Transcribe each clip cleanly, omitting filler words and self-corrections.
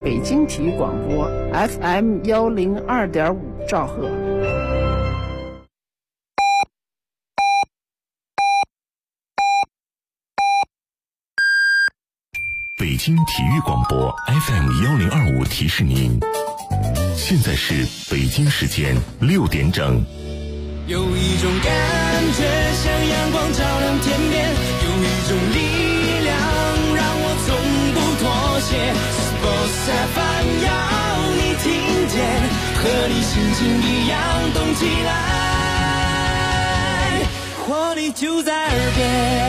北京体育广播 FM102.5兆赫。 北京体育广播 FM1025 提示您，现在是北京时间6点整。 有一种感觉像阳光照亮天边，有一种力量让我从不妥协。Sports FM 要你听见，和你心情一样动起来，活力就在耳边。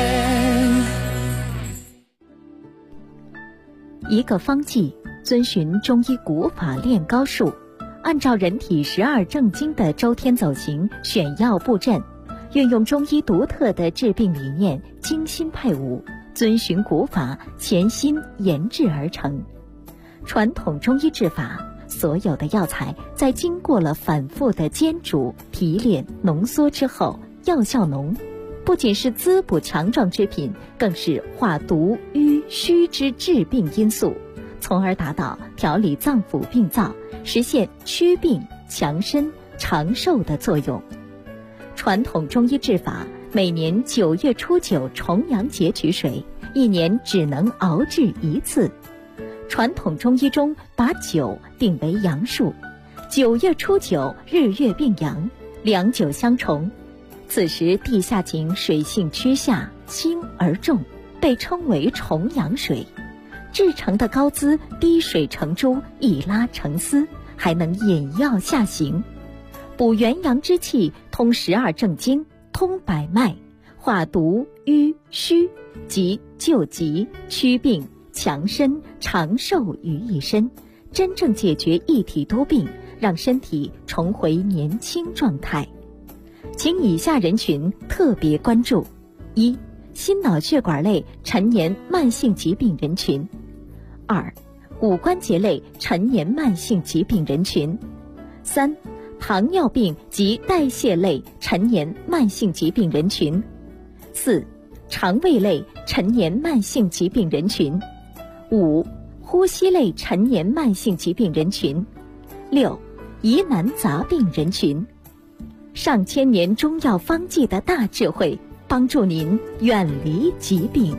一个方剂遵循中医古法炼膏术，按照人体12正经的周天走形选药布阵，运用中医独特的治病理念，精心配伍，遵循古法，潜心研制而成。传统中医治法，所有的药材在经过了反复的煎煮、提炼、浓缩之后，药效浓，不仅是滋补强壮之品，更是化毒瘀虚之治病因素，从而达到调理脏腑病灶，实现祛病强身长寿的作用。传统中医治法，每年9月初9重阳节取水，一年只能熬制一次。传统中医中把9定为阳数，9月初9日月并阳，两9相重，此时地下井水性趋下，轻而重，被称为重阳水。制成的膏滋滴水成珠，一拉成丝，还能引药下行，补元阳之气，通12正经，通百脉，化毒瘀虚，即救急祛病强身长寿于一身，真正解决一体多病，让身体重回年轻状态。请以下人群特别关注：一、心脑血管类陈年慢性疾病人群；二、骨关节类陈年慢性疾病人群；三、糖尿病及代谢类陈年慢性疾病人群；四、肠胃类陈年慢性疾病人群；五、呼吸类陈年慢性疾病人群；六、疑难杂病人群。上千年中药方剂的大智慧，帮助您远离疾病。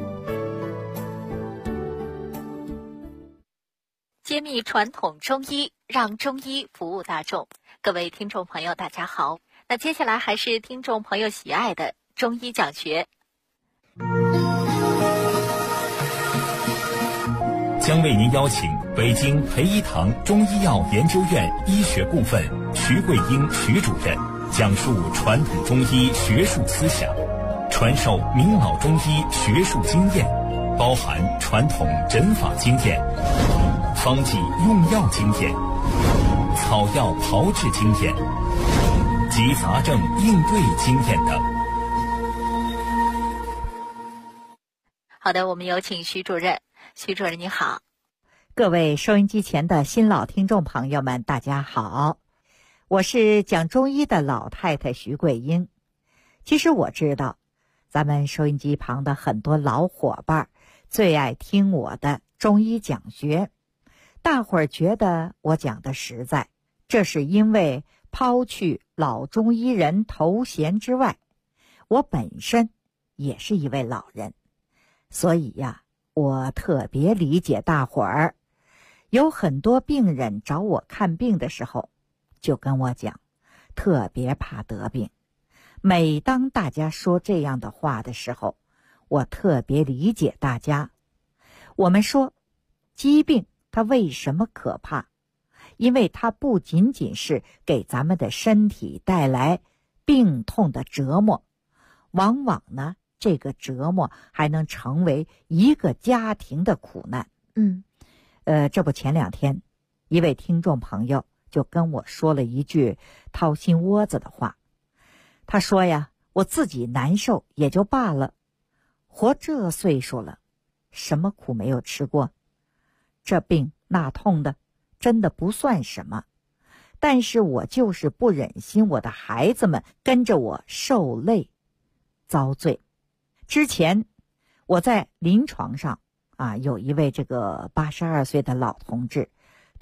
揭秘传统中医，让中医服务大众。各位听众朋友大家好，那接下来还是听众朋友喜爱的中医讲学。 将为您邀请北京培一堂中医药研究院医学部分徐桂英徐主任讲述传统中医学术思想，传授明老中医学术经验，包含传统诊法经验、方剂用药经验、草药炮制经验及杂症应对经验等。 好的，我们有请徐主任。徐主任你好。 各位收音机前的新老听众朋友们大家好，我是讲中医的老太太徐桂英。其实我知道咱们收音机旁的很多老伙伴最爱听我的中医讲学，大伙儿觉得我讲的实在，这是因为抛去老中医人头衔之外，我本身也是一位老人，所以呀，我特别理解大伙儿。有很多病人找我看病的时候，就跟我讲，特别怕得病。每当大家说这样的话的时候，我特别理解大家。我们说，疾病它为什么可怕？因为它不仅仅是给咱们的身体带来病痛的折磨，往往呢，这个折磨还能成为一个家庭的苦难。这不前2天，一位听众朋友就跟我说了一句掏心窝子的话。他说呀，我自己难受也就罢了，活这岁数了，什么苦没有吃过，这病那痛的真的不算什么，但是我就是不忍心我的孩子们跟着我受累遭罪。之前我在临床上有一位这个82岁的老同志，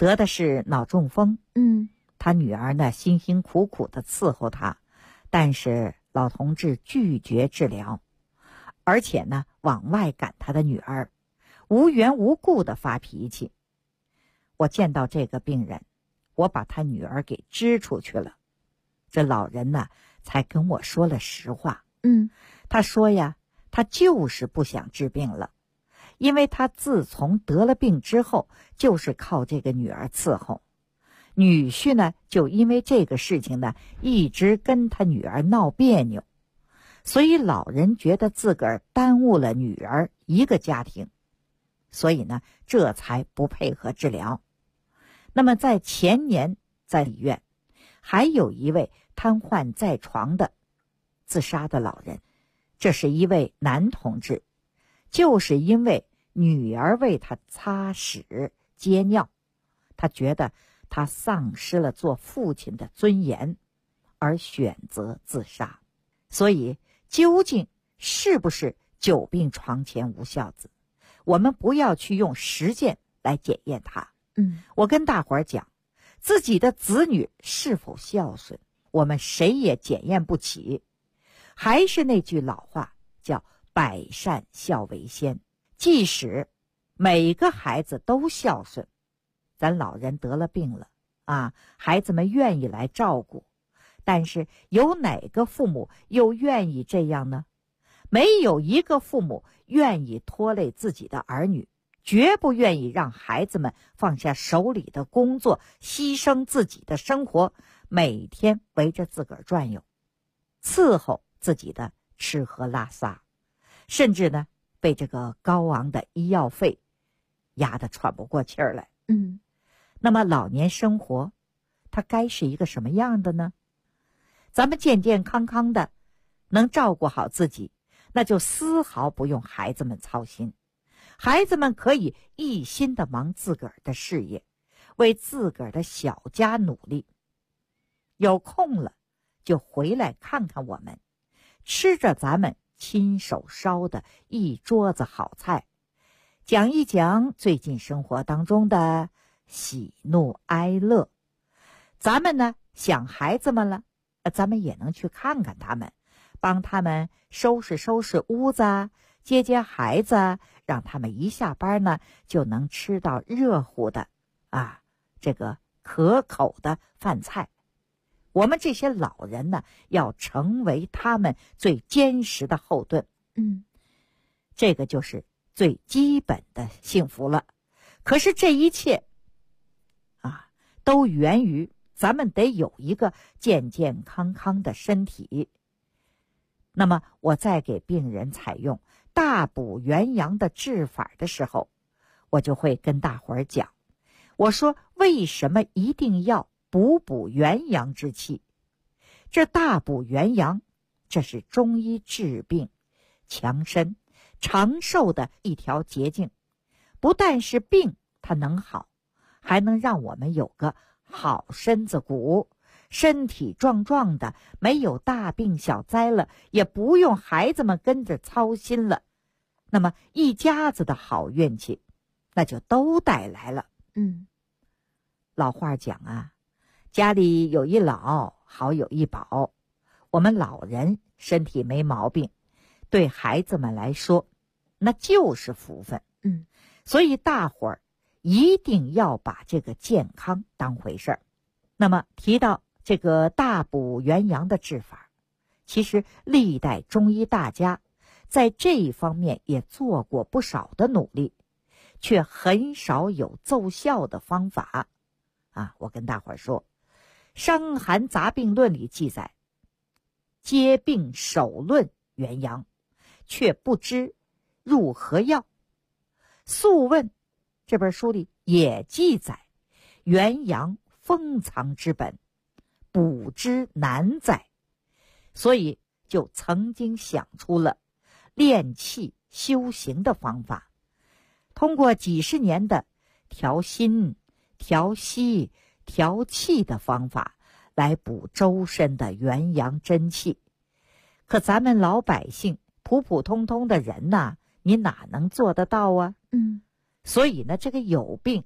得的是脑中风。他女儿呢辛辛苦苦的伺候他，但是老同志拒绝治疗，而且呢往外赶他的女儿，无缘无故的发脾气。我见到这个病人，我把他女儿给支出去了。这老人呢才跟我说了实话。他说呀，他就是不想治病了，因为他自从得了病之后，就是靠这个女儿伺候。女婿呢就因为这个事情呢一直跟他女儿闹别扭，所以老人觉得自个儿耽误了女儿一个家庭，所以呢这才不配合治疗。那么在前年，在医院还有一位瘫痪在床的自杀的老人，这是一位男同志，就是因为女儿为他擦屎接尿，他觉得他丧失了做父亲的尊严，而选择自杀。所以究竟是不是久病床前无孝子，我们不要去用实践来检验他。我跟大伙儿讲，自己的子女是否孝顺，我们谁也检验不起。还是那句老话，叫百善孝为先。即使每个孩子都孝顺，咱老人得了病了啊，孩子们愿意来照顾，但是有哪个父母又愿意这样呢？没有一个父母愿意拖累自己的儿女，绝不愿意让孩子们放下手里的工作，牺牲自己的生活，每天围着自个儿转悠，伺候自己的吃喝拉撒，甚至呢被这个高昂的医药费压得喘不过气儿来。那么老年生活它该是一个什么样的呢？咱们健健康康的能照顾好自己，那就丝毫不用孩子们操心，孩子们可以一心的忙自个儿的事业，为自个儿的小家努力，有空了就回来看看我们，吃着咱们亲手烧的一桌子好菜，讲一讲最近生活当中的喜怒哀乐。咱们呢想孩子们了，咱们也能去看看他们，帮他们收拾收拾屋子，接接孩子，让他们一下班呢就能吃到热乎的这个可口的饭菜。我们这些老人呢要成为他们最坚实的后盾。这个就是最基本的幸福了。可是这一切都源于咱们得有一个健健康康的身体。那么我在给病人采用大补元阳的治法的时候，我就会跟大伙儿讲，我说为什么一定要补元阳之气？这大补元阳，这是中医治病强身长寿的一条捷径。不但是病它能好，还能让我们有个好身子骨，身体壮壮的，没有大病小灾了，也不用孩子们跟着操心了。那么一家子的好运气那就都带来了。老话讲家里有一老，好有一宝。我们老人身体没毛病，对孩子们来说那就是福分。所以大伙儿一定要把这个健康当回事儿。那么提到这个大补元阳的治法，其实历代中医大家在这一方面也做过不少的努力，却很少有奏效的方法。我跟大伙儿说，《伤寒杂病论》里记载，皆病首论元阳，却不知入何药。《素问》这本书里也记载，元阳封藏之本，补之难哉。所以就曾经想出了练气修行的方法，通过几十年的调心、调息、调气的方法来补周身的元阳真气。可咱们老百姓普普通通的人你哪能做得到啊？所以呢，这个有病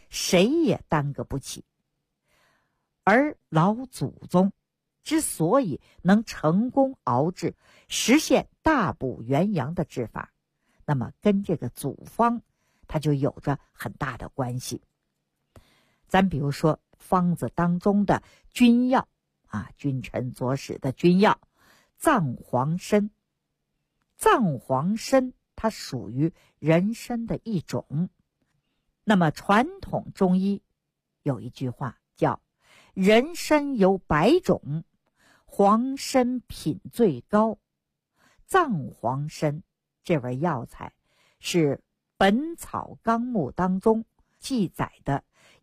谁也耽搁不起。而老祖宗之所以能成功熬制，实现大补元阳的治法，那么跟这个祖方它就有着很大的关系。咱比如说方子当中的君药啊，君臣佐使的君药藏黄参。藏黄参它属于人参的一种。那么传统中医有一句话叫人参有100种，黄参品最高。藏黄参这味药材是《本草纲目》当中记载的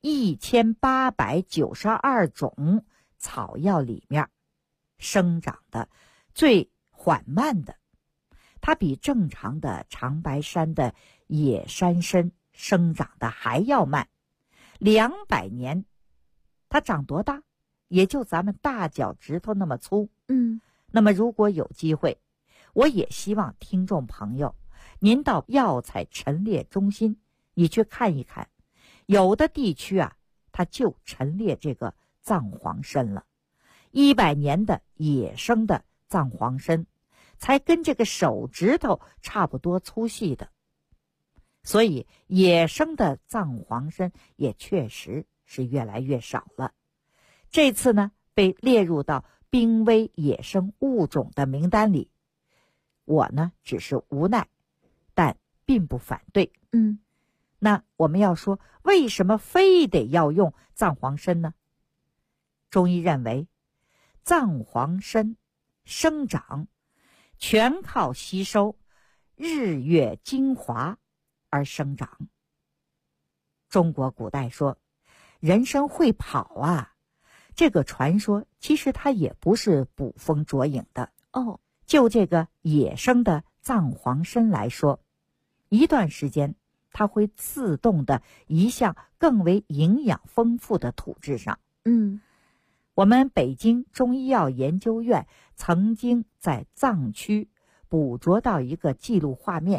1892种草药里面生长的最缓慢的，它比正常的长白山的野山参生长的还要慢。200年它长多大？也就咱们大脚趾头那么粗。那么如果有机会，我也希望听众朋友您到药材陈列中心你去看一看，有的地区啊它就陈列这个藏黄参了。100年的野生的藏黄参才跟这个手指头差不多粗细的，所以野生的藏黄参也确实是越来越少了。这次呢被列入到濒危野生物种的名单里，我呢只是无奈，但并不反对。那我们要说为什么非得要用藏黄参呢？中医认为藏黄参生长全靠吸收日月精华而生长。中国古代说人参会跑啊，这个传说其实它也不是捕风捉影的。就这个野生的藏黄参来说，一段时间它会自动的移向更为营养丰富的土质上。我们北京中医药研究院曾经在藏区捕捉到一个记录画面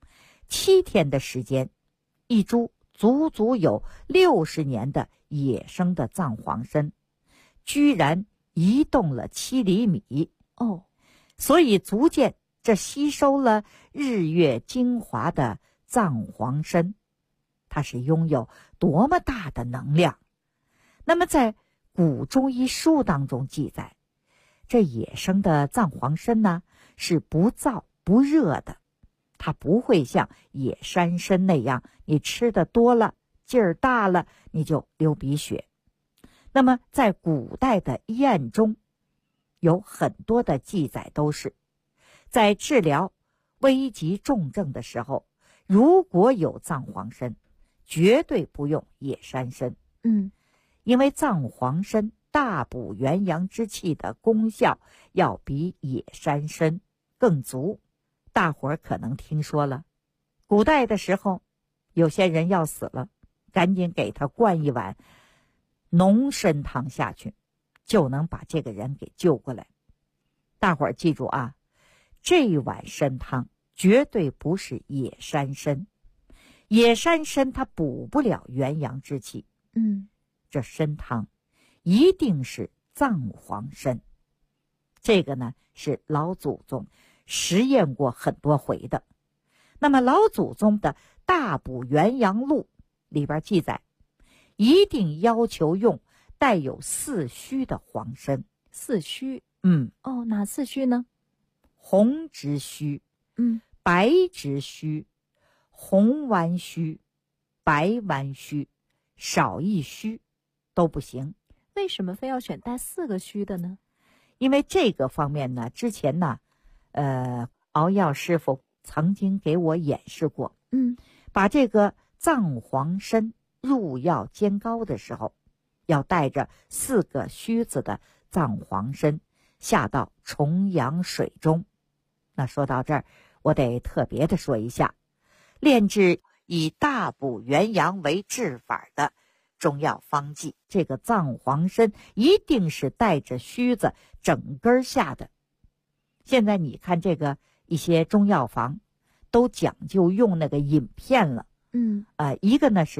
，7天的时间，一株足足有60年的野生的藏黄参居然移动了7厘米。所以足见这吸收了日月精华的藏黄参它是拥有多么大的能量。那么在古中医书当中记载，这野生的藏黄参呢是不燥不热的，它不会像野山参那样你吃的多了劲儿大了你就流鼻血。那么在古代的医案中有很多的记载都是在治疗危急重症的时候，如果有藏黄参绝对不用野山参。因为藏黄参大补元阳之气的功效要比野山参更足。大伙儿可能听说了，古代的时候有些人要死了，赶紧给他灌一碗浓参汤下去，就能把这个人给救过来。大伙儿记住啊，这碗参汤绝对不是野山参，野山参它补不了元阳之气。这参汤一定是藏黄参。这个呢是老祖宗实验过很多回的。那么老祖宗的大补元阳录里边记载，一定要求用带有4须的黄参。 4须？哪4须呢？ 红直须、白直须、红弯须、白弯须，少1须都不行。 为什么非要选带4个须的呢？ 因为这个方面呢，之前呢熬药师傅曾经给我演示过。把这个藏黄参入药煎膏的时候，要带着4个须子的藏黄参下到重阳水中。那说到这儿，我得特别的说一下，炼制以大补元阳为治法的中药方剂，这个藏黄参一定是带着须子整根下的。现在你看这个一些中药房都讲究用那个饮片了。一个呢是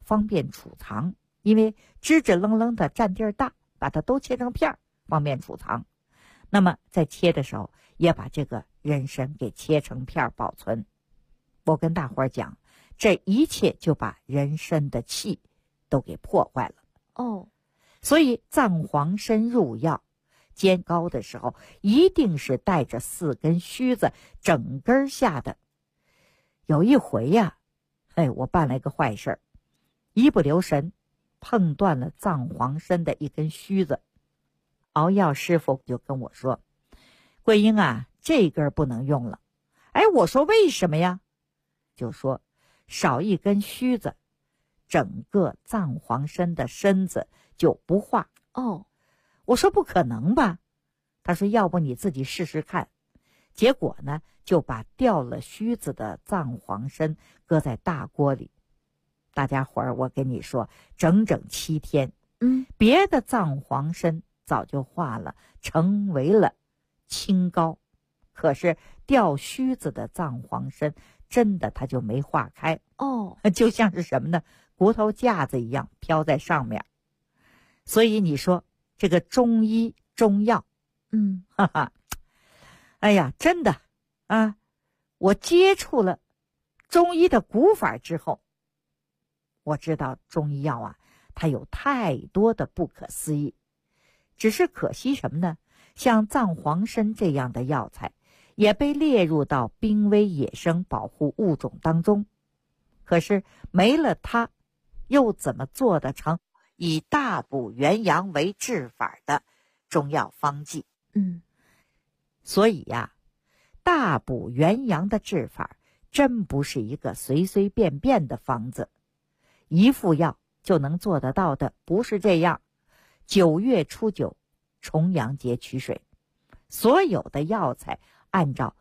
方便储藏，因为支支棱棱的占地儿大，把它都切成片儿，方便储藏。那么在切的时候，也把这个人参给切成片儿保存。我跟大伙儿讲，这一切就把人参的气都给破坏了。 哦， 所以藏黄参入药煎糕的时候，一定是带着4根须子整根下的。有一回呀，我办了一个坏事儿，一不留神碰断了藏黄参的一根须子。熬药师傅就跟我说：“桂英啊，这根不能用了。”我说为什么呀？就说少一根须子，整个藏黄参的参子就不化。 哦， 我说不可能吧？他说要不你自己试试看。结果呢，就把掉了须子的藏黄参搁在大锅里。大家伙儿，我跟你说，整整7天，别的藏黄参早就化了，成为了清膏。可是掉须子的藏黄参真的它就没化开。 哦， 就像是什么呢？骨头架子一样飘在上面。所以你说这个中医中药，哈哈，哎呀，真的啊！我接触了中医的古法之后，我知道中医药啊，它有太多的不可思议。只是可惜什么呢？像藏黄参这样的药材，也被列入到濒危野生保护物种当中。可是没了它，又怎么做得成以大补元阳为治法的中药方剂？所以呀，大补元阳的治法真不是一个随随便便的方子，一副药就能做得到的，不是这样。9月初9，重阳节取水，所有的药材按照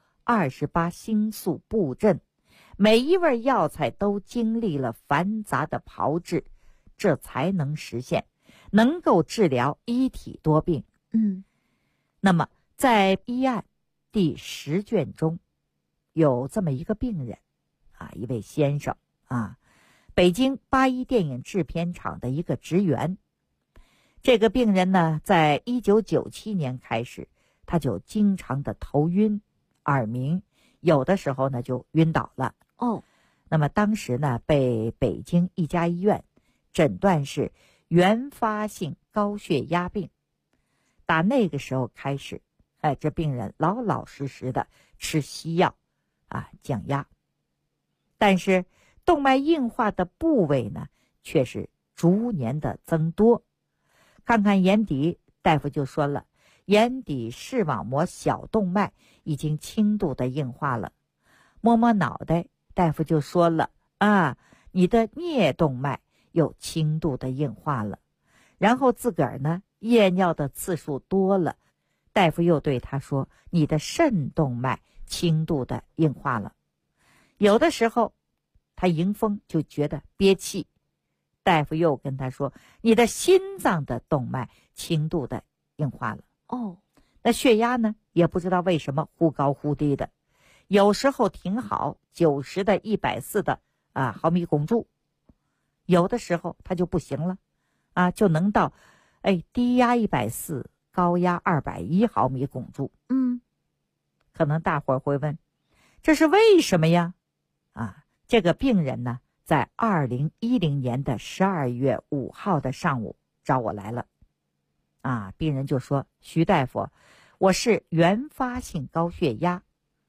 28星宿布阵，每一味药材都经历了繁杂的炮制，这才能实现，能够治疗一体多病。那么在医案第10卷中，有这么一个病人啊，一位先生啊，北京81电影制片厂的一个职员。这个病人呢，在1997年开始，他就经常的头晕、耳鸣，有的时候呢就晕倒了。那么当时呢，被北京一家医院诊断是原发性高血压病。打那个时候开始，这病人老老实实的吃西药啊，降压。但是动脉硬化的部位呢，却是逐年的增多。看看眼底，大夫就说了，眼底视网膜小动脉已经轻度的硬化了。摸摸脑袋，大夫就说了啊，你的颞动脉有轻度的硬化了。然后自个儿呢，夜尿的次数多了，大夫又对他说，你的肾动脉轻度的硬化了。有的时候他迎风就觉得憋气，大夫又跟他说，你的心脏的动脉轻度的硬化了。那血压呢，也不知道为什么忽高忽低的，有时候挺好，90的140的毫米汞柱，有的时候他就不行了啊，就能到低压140，高压210毫米汞柱。可能大伙儿会问，这是为什么呀？这个病人呢，在2010年的12月5号的上午找我来了。病人就说，徐大夫，我是原发性高血压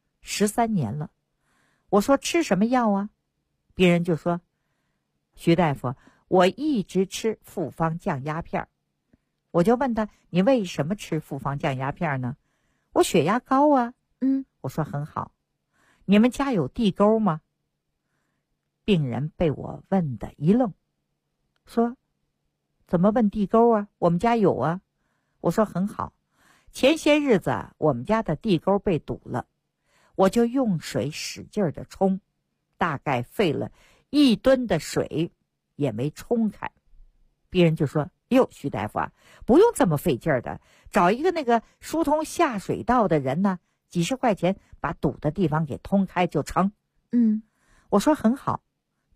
13年了。我说吃什么药啊？病人就说，徐大夫，我一直吃复方降压片。我就问他，你为什么吃复方降压片呢？我血压高啊。我说很好。你们家有地沟吗？病人被我问的一愣，说怎么问地沟啊？我们家有啊。我说很好。前些日子我们家的地沟被堵了，我就用水使劲的冲，大概费了1吨的水也没冲开。病人就说，哟，徐大夫啊，不用这么费劲的，找一个那个疏通下水道的人呢，几十块钱把堵的地方给通开就成。我说很好。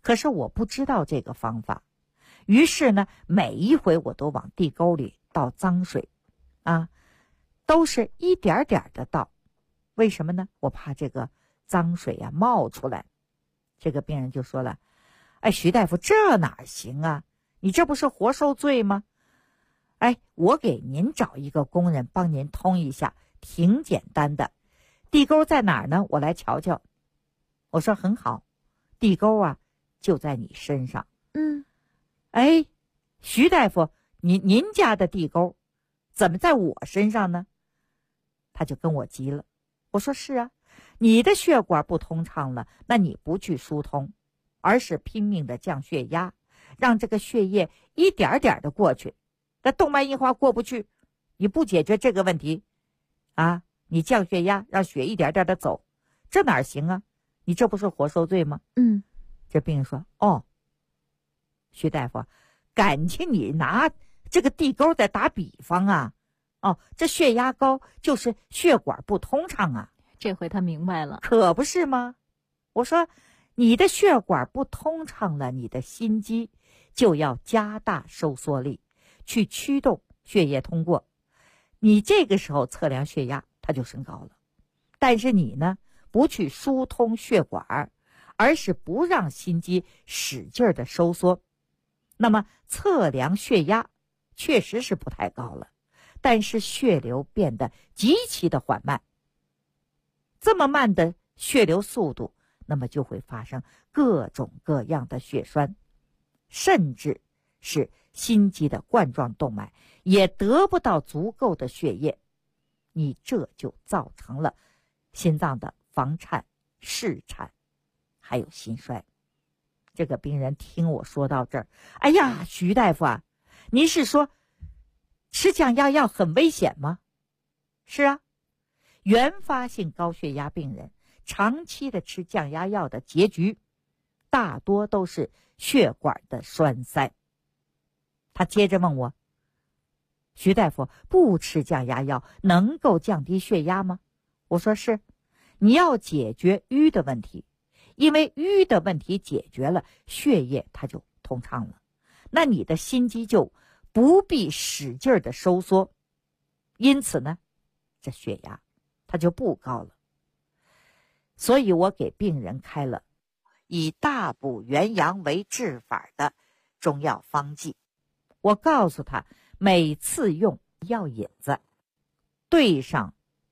可是我不知道这个方法，于是呢，每一回我都往地沟里倒脏水，都是一点点的倒。为什么呢？我怕这个脏水冒出来。这个病人就说了：“哎，徐大夫，这哪行啊？你这不是活受罪吗？哎，我给您找一个工人帮您通一下，挺简单的。地沟在哪儿呢？我来瞧瞧。”我说很好，地沟就在你身上。哎，徐大夫，您家的地沟怎么在我身上呢？他就跟我急了。我说是啊，你的血管不通畅了，那你不去疏通，而是拼命的降血压，让这个血液一点点的过去。那动脉硬化过不去，你不解决这个问题你降血压，让血一点点的走，这哪行啊？你这不是活受罪吗？这病人说：“哦，徐大夫，感情你拿这个地沟在打比方啊？这血压高就是血管不通畅啊。” 这回他明白了， 可不是吗？我说你的血管不通畅了，你的心肌就要加大收缩力，去驱动血液通过。你这个时候测量血压，它就升高了。但是你呢，不去疏通血管，而是不让心肌使劲的收缩，那么测量血压确实是不太高了，但是血流变得极其的缓慢。这么慢的血流速度，那么就会发生各种各样的血栓，甚至是心肌的冠状动脉也得不到足够的血液，你这就造成了心脏的房颤、室颤，还有心衰。这个病人听我说到这儿，哎呀，徐大夫啊，您是说吃降压药很危险吗？是啊，原发性高血压病人长期的吃降压药的结局，大多都是血管的栓塞。他接着问我：“徐大夫，不吃降压药能够降低血压吗？”我说是，你要解决瘀的问题，因为瘀的问题解决了，血液它就通畅了，那你的心肌就不必使劲的收缩，因此呢，这血压它就不高了。所以我给病人开了以大补元阳为治法的中药方剂。我告诉他，每次用药引子兑上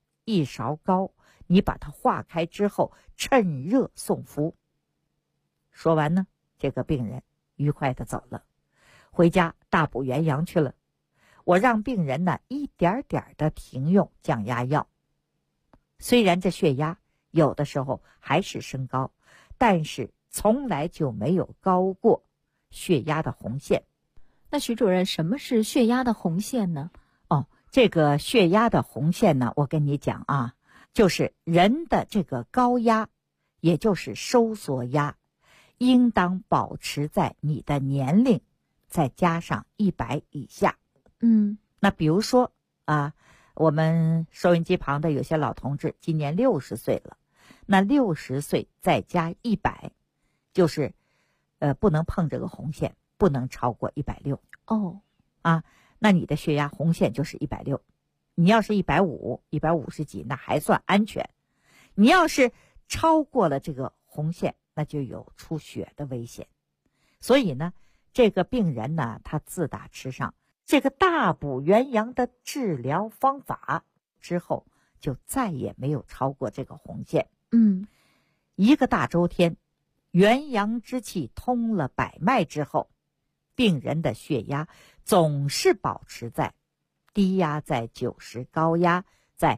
1勺膏，你把它化开之后趁热送服。说完呢，这个病人愉快地走了，回家大补元阳去了。我让病人呢一点点的停用降压药，虽然这血压有的时候还是升高，但是从来就没有高过血压的红线。 那徐主任，什么是血压的红线呢？ 这个血压的红线呢，我跟你讲啊，就是人的这个高压，也就是收缩压，应当保持在你的年龄再加上100以下。那比如说我们收音机旁的有些老同志今年60岁了，那60岁再加100，就是不能碰这个红线，不能超过160。那你的血压红线就是160。你要是150、150几，那还算安全。你要是超过了这个红线，那就有出血的危险。所以呢，这个病人呢，他自打吃上这个大补元阳的治疗方法之后，就再也没有超过这个红线。一个大周天，元阳之气通了百脉之后，病人的血压总是保持在低压在90，高压在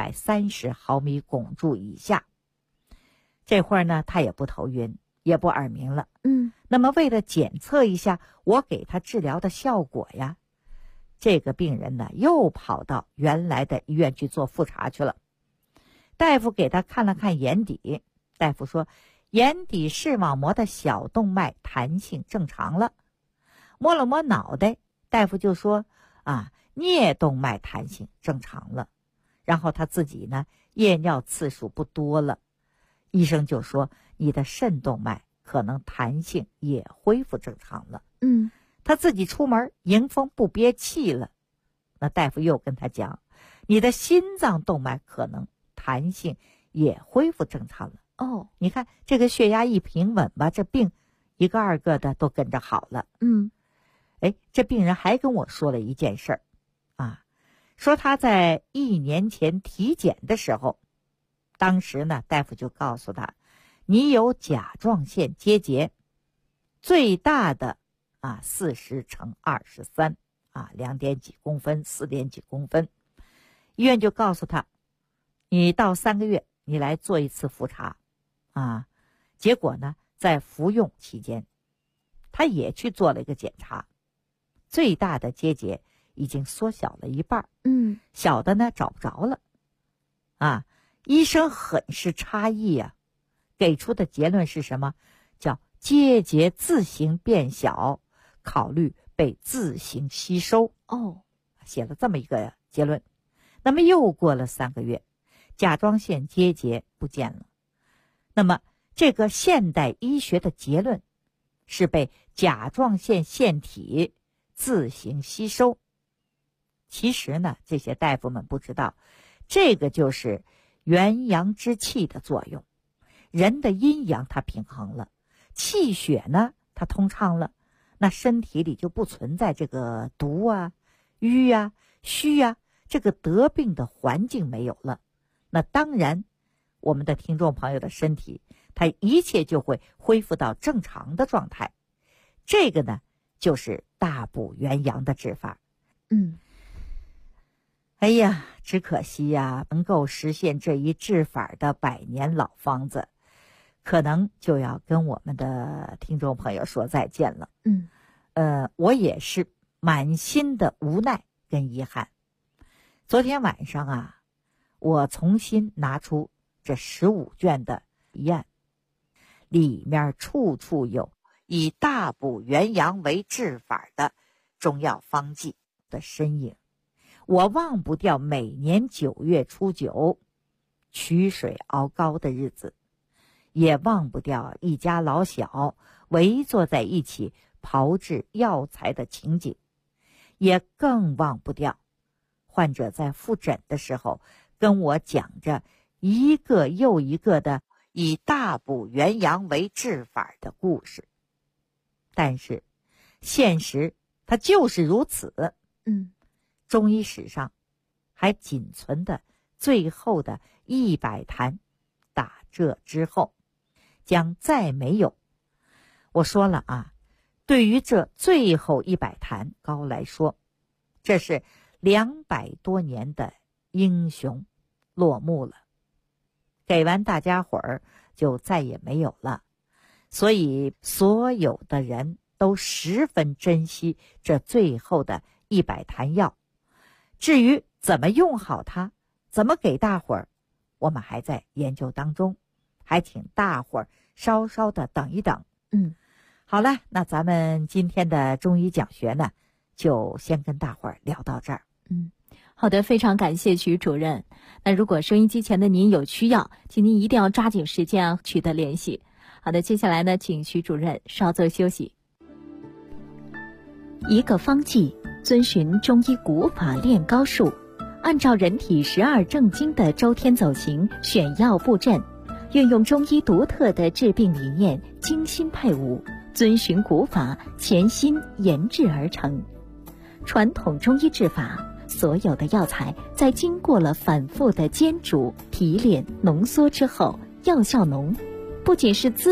130毫米汞柱以下。这会儿呢，他也不头晕，也不耳鸣了。那么为了检测一下我给他治疗的效果呀，这个病人呢又跑到原来的医院去做复查去了。大夫给他看了看眼底，大夫说眼底视网膜的小动脉弹性正常了。摸了摸脑袋，大夫就说颞动脉弹性正常了。然后他自己呢夜尿次数不多了，医生就说你的肾动脉可可能弹性也恢复正常了。他自己出门迎风不憋气了，那大夫又跟他讲，你的心脏动脉可能弹性也恢复正常了。你看这个血压一平稳吧，这病一个二个的都跟着好了。这病人还跟我说了一件事儿啊，说他在1年前体检的时候，当时呢大夫就告诉他，你有甲状腺结节，最大的40×232点几公分4点几公分。医院就告诉他，你到3个月你来做一次复查结果呢在服用期间他也去做了一个检查，最大的结节已经缩小了一半，小的呢找不着了医生很是诧异给出的结论是什么？叫结节自行变小，考虑被自行吸收。写了这么一个结论。那么又过了3个月，甲状腺结节不见了。那么这个现代医学的结论是被甲状腺腺体自行吸收。其实呢，这些大夫们不知道，这个就是元阳之气的作用。人的阴阳它平衡了，气血呢它通畅了，那身体里就不存在这个毒瘀虚这个得病的环境没有了。那当然我们的听众朋友的身体它一切就会恢复到正常的状态。这个呢就是大补元阳的治法。哎呀，只可惜能够实现这一治法的100年老方子，可能就要跟我们的听众朋友说再见了。我也是满心的无奈跟遗憾。昨天晚上我重新拿出这15卷的医案，里面处处有以大补元阳为治法的中药方剂的身影。我忘不掉每年9月初9曲水熬膏的日子，也忘不掉一家老小围坐在一起炮制药材的情景，也更忘不掉患者在复诊的时候跟我讲着一个又一个的以大补元阳为治法的故事。但是现实它就是如此。中医史上还仅存的最后的100坛，打这之后将再没有。我说了对于这最后100坛膏来说，这是200多年的英雄落幕了，给完大家伙儿就再也没有了。所以所有的人都十分珍惜这最后的100坛药。至于怎么用好它，怎么给大伙儿，我们还在研究当中，还请大伙儿稍稍的等一等。好了，那咱们今天的中医讲学呢，就先跟大伙儿聊到这儿。 好的，非常感谢徐主任。那如果收音机前的您有需要，请您一定要抓紧时间取得联系。好的，接下来呢，请徐主任稍作休息。 一个方剂遵循中医古法炼膏术，按照人体12正经的周天走形选药布阵，运用中医独特的治病理念，精心配伍，遵循古法，潜心研制而成。传统中医治法，所有的药材在经过了反复的煎煮、提炼、浓缩之后，药效浓，不仅是滋